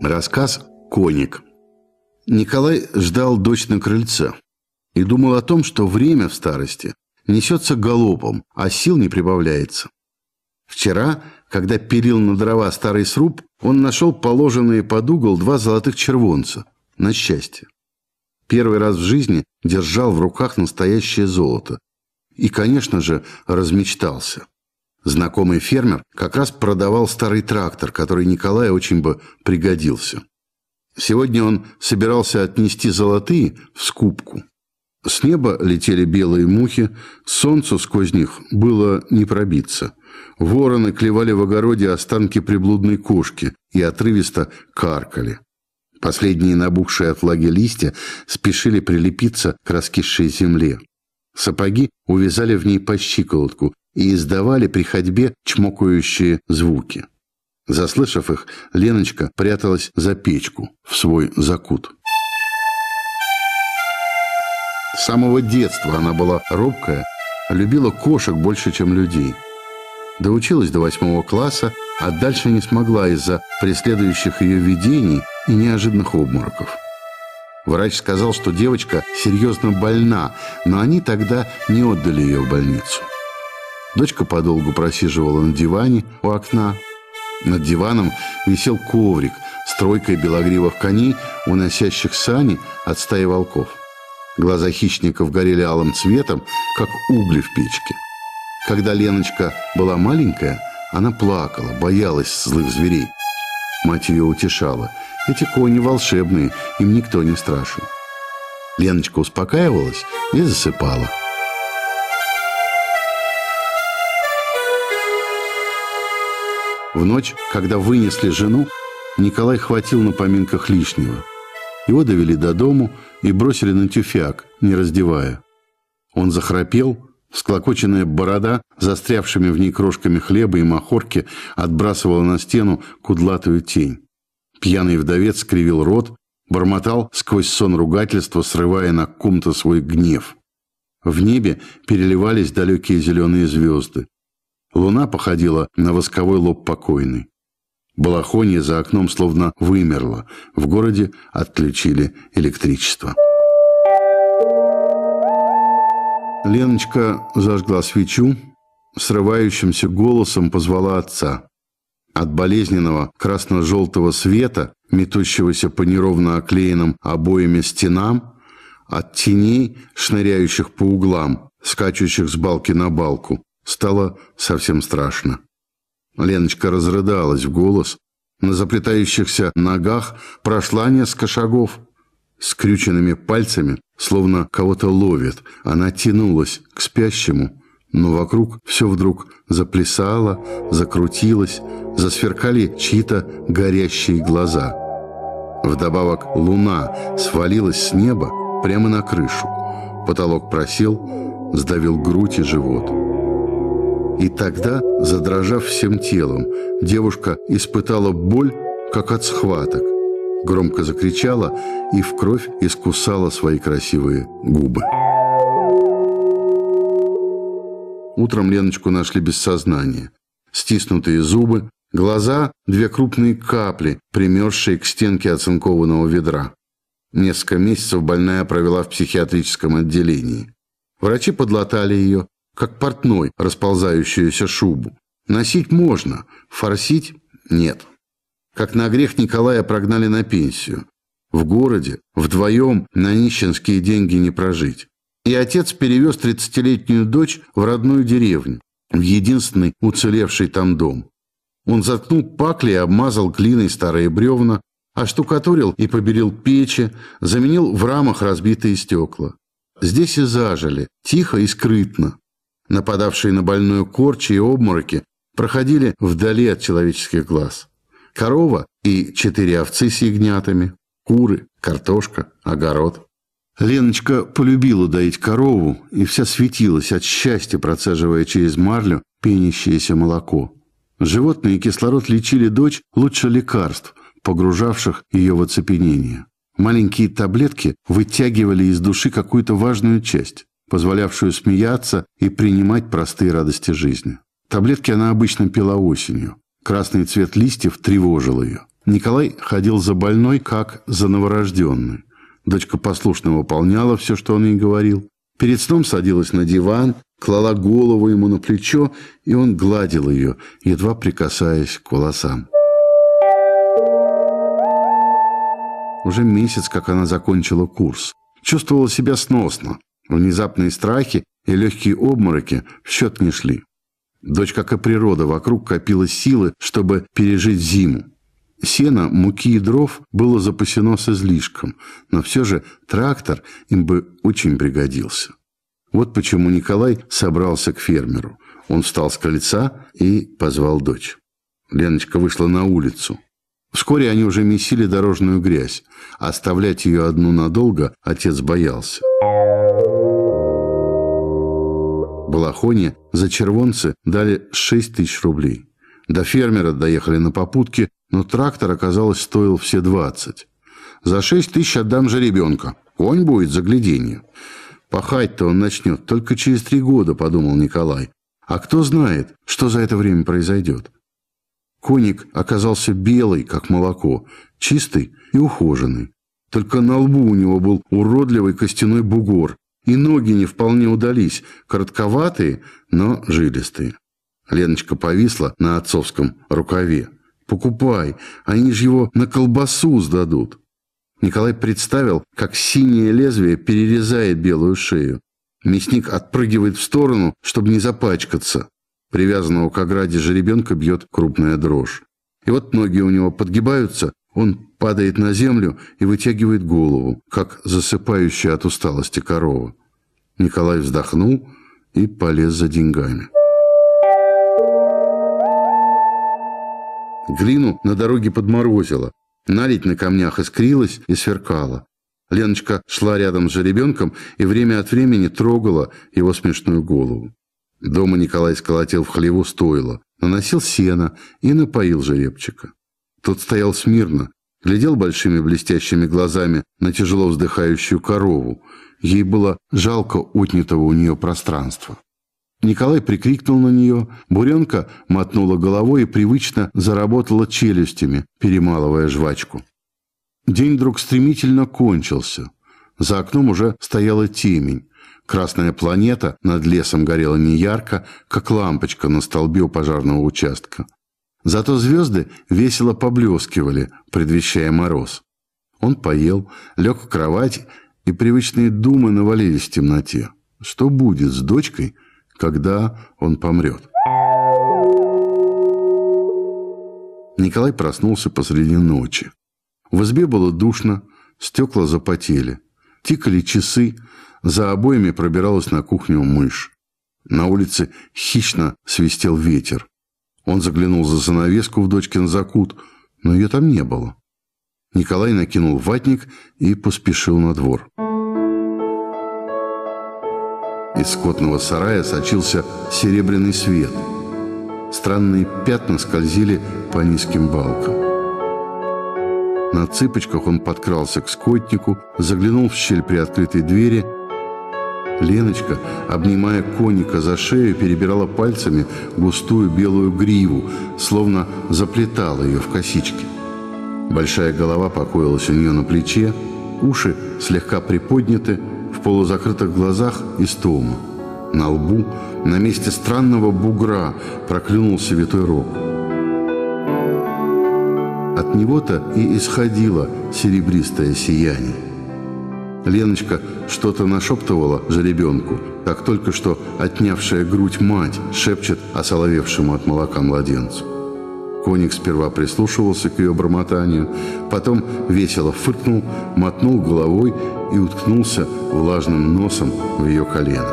Рассказ «Коник». Николай ждал дочь на крыльце и думал о том, что время в старости несется галопом, а сил не прибавляется. Вчера, когда пилил на дрова старый сруб, он нашел положенные под угол 2 золотых червонца на счастье. Первый раз в жизни держал в руках настоящее золото. И, конечно же, размечтался. Знакомый фермер как раз продавал старый трактор, который Николаю очень бы пригодился. Сегодня он собирался отнести золотые в скупку. С неба летели белые мухи, солнцу сквозь них было не пробиться. Вороны клевали в огороде останки приблудной кошки и отрывисто каркали. Последние набухшие от влаги листья спешили прилепиться к раскисшей земле. Сапоги увязали в ней по щиколотку и издавали при ходьбе чмокающие звуки. Заслышав их, Леночка пряталась за печку в свой закут. С самого детства она была робкая, любила кошек больше, чем людей. Доучилась до 8 класса, а дальше не смогла из-за преследующих ее видений и неожиданных обмороков. Врач сказал, что девочка серьезно больна, но они тогда не отдали ее в больницу. Дочка подолгу просиживала на диване у окна. Над диваном висел коврик с тройкой белогривых коней, уносящих сани от стаи волков. Глаза хищников горели алым цветом, как угли в печке. Когда Леночка была маленькая, она плакала, боялась злых зверей. Мать ее утешала. Эти кони волшебные, им никто не страшен. Леночка успокаивалась и засыпала. В ночь, когда вынесли жену, Николай хватил на поминках лишнего. Его довели до дому и бросили на тюфяк, не раздевая. Он захрапел, всклокоченная борода, застрявшими в ней крошками хлеба и махорки, отбрасывала на стену кудлатую тень. Пьяный вдовец скривил рот, бормотал сквозь сон ругательства, срывая на ком-то свой гнев. В небе переливались далекие зеленые звезды. Луна походила на восковой лоб покойной. Балахонье за окном словно вымерло. В городе отключили электричество. Леночка зажгла свечу, срывающимся голосом позвала отца. От болезненного красно-желтого света, метущегося по неровно оклеенным обоями стенам, от теней, шныряющих по углам, скачущих с балки на балку, стало совсем страшно. Леночка разрыдалась в голос, на заплетающихся ногах прошла несколько шагов. Скрюченными пальцами, словно кого-то ловит, она тянулась к спящему, но вокруг все вдруг заплясало, закрутилось, засверкали чьи-то горящие глаза. Вдобавок луна свалилась с неба прямо на крышу. Потолок просел, сдавил грудь и живот. И тогда, задрожав всем телом, девушка испытала боль, как от схваток, громко закричала и в кровь искусала свои красивые губы. Утром Леночку нашли без сознания. Стиснутые зубы, глаза – 2 крупные капли, примерзшие к стенке оцинкованного ведра. Несколько месяцев больная провела в психиатрическом отделении. Врачи подлатали ее, как портной расползающуюся шубу. Носить можно, форсить – нет. Как на грех Николая прогнали на пенсию. В городе вдвоем на нищенские деньги не прожить. И отец перевез 30-летнюю дочь в родную деревню, в единственный уцелевший там дом. Он заткнул пакли и обмазал глиной старые бревна, оштукатурил и побелил печи, заменил в рамах разбитые стекла. Здесь и зажили, тихо и скрытно. Нападавшие на больную корчи и обмороки проходили вдали от человеческих глаз. Корова и 4 овцы с ягнятами, куры, картошка, огород. Леночка полюбила доить корову и вся светилась от счастья, процеживая через марлю пенящееся молоко. Животные и кислород лечили дочь лучше лекарств, погружавших ее в оцепенение. Маленькие таблетки вытягивали из души какую-то важную часть, позволявшую смеяться и принимать простые радости жизни. Таблетки она обычно пила осенью. Красный цвет листьев тревожил ее. Николай ходил за больной, как за новорожденной. Дочка послушно выполняла все, что он ей говорил. Перед сном садилась на диван, клала голову ему на плечо, и он гладил ее, едва прикасаясь к волосам. Уже месяц, как она закончила курс. Чувствовала себя сносно. Внезапные страхи и легкие обмороки в счет не шли. Дочь, как и природа, вокруг копила силы, чтобы пережить зиму. Сена, муки и дров было запасено с излишком, но все же трактор им бы очень пригодился. Вот почему Николай собрался к фермеру. Он встал с крыльца и позвал дочь. Леночка вышла на улицу. Вскоре они уже месили дорожную грязь. Оставлять ее одну надолго отец боялся. В Балахоне за червонцы дали 6 тысяч рублей. До фермера доехали на попутке, но трактор, оказалось, стоил все 20. За 6 тысяч отдам жеребенка. Конь будет загляденье. Пахать-то он начнет только через 3 года, подумал Николай. А кто знает, что за это время произойдет. Коник оказался белый, как молоко, чистый и ухоженный. Только на лбу у него был уродливый костяной бугор, и ноги не вполне удались, коротковатые, но жилистые. Леночка повисла на отцовском рукаве. «Покупай, они же его на колбасу сдадут». Николай представил, как синее лезвие перерезает белую шею. Мясник отпрыгивает в сторону, чтобы не запачкаться. Привязанного к ограде жеребенка бьет крупная дрожь. И вот ноги у него подгибаются, он падает на землю и вытягивает голову, как засыпающая от усталости корова. Николай вздохнул и полез за деньгами. Глину на дороге подморозило. Наледь на камнях искрилась и сверкала. Леночка шла рядом с жеребенком и время от времени трогала его смешную голову. Дома Николай сколотил в хлеву стойло, наносил сено и напоил жеребчика. Тот стоял смирно, глядел большими блестящими глазами на тяжело вздыхающую корову. Ей было жалко отнятого у нее пространства. Николай прикрикнул на нее, буренка мотнула головой и привычно заработала челюстями, перемалывая жвачку. День вдруг стремительно кончился. За окном уже стояла темень. Красная планета над лесом горела неярко, как лампочка на столбе у пожарного участка. Зато звезды весело поблескивали, предвещая мороз. Он поел, лег в кровать, и привычные думы навалились в темноте. Что будет с дочкой, когда он помрет? Николай проснулся посреди ночи. В избе было душно, стекла запотели. Тикали часы, за обоями пробиралась на кухню мышь. На улице хищно свистел ветер. Он заглянул за занавеску в дочкин закут, но ее там не было. Николай накинул ватник и поспешил на двор. Из скотного сарая сочился серебряный свет. Странные пятна скользили по низким балкам. На цыпочках он подкрался к скотнику, заглянул в щель приоткрытой двери. Леночка, обнимая коника за шею, перебирала пальцами густую белую гриву, словно заплетала ее в косички. Большая голова покоилась у нее на плече, уши слегка приподняты, в полузакрытых глазах истома. На лбу, на месте странного бугра, проклюнулся витой рог. От него-то и исходило серебристое сияние. Леночка что-то нашептывала жеребенку, как только что отнявшая грудь мать шепчет осоловевшему от молока младенцу. Коник сперва прислушивался к ее бормотанию, потом весело фыркнул, мотнул головой и уткнулся влажным носом в ее колено.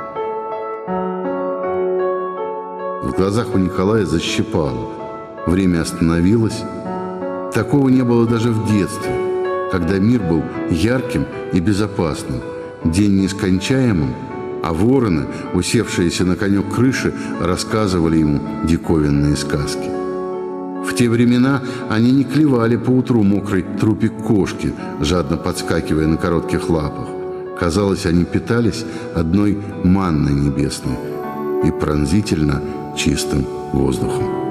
В глазах у Николая защипало. Время остановилось. Такого не было даже в детстве, когда мир был ярким и безопасным, день нескончаемым, а вороны, усевшиеся на конек крыши, рассказывали ему диковинные сказки. В те времена они не клевали поутру мокрый трупик кошки, жадно подскакивая на коротких лапах. Казалось, они питались одной манной небесной и пронзительно чистым воздухом.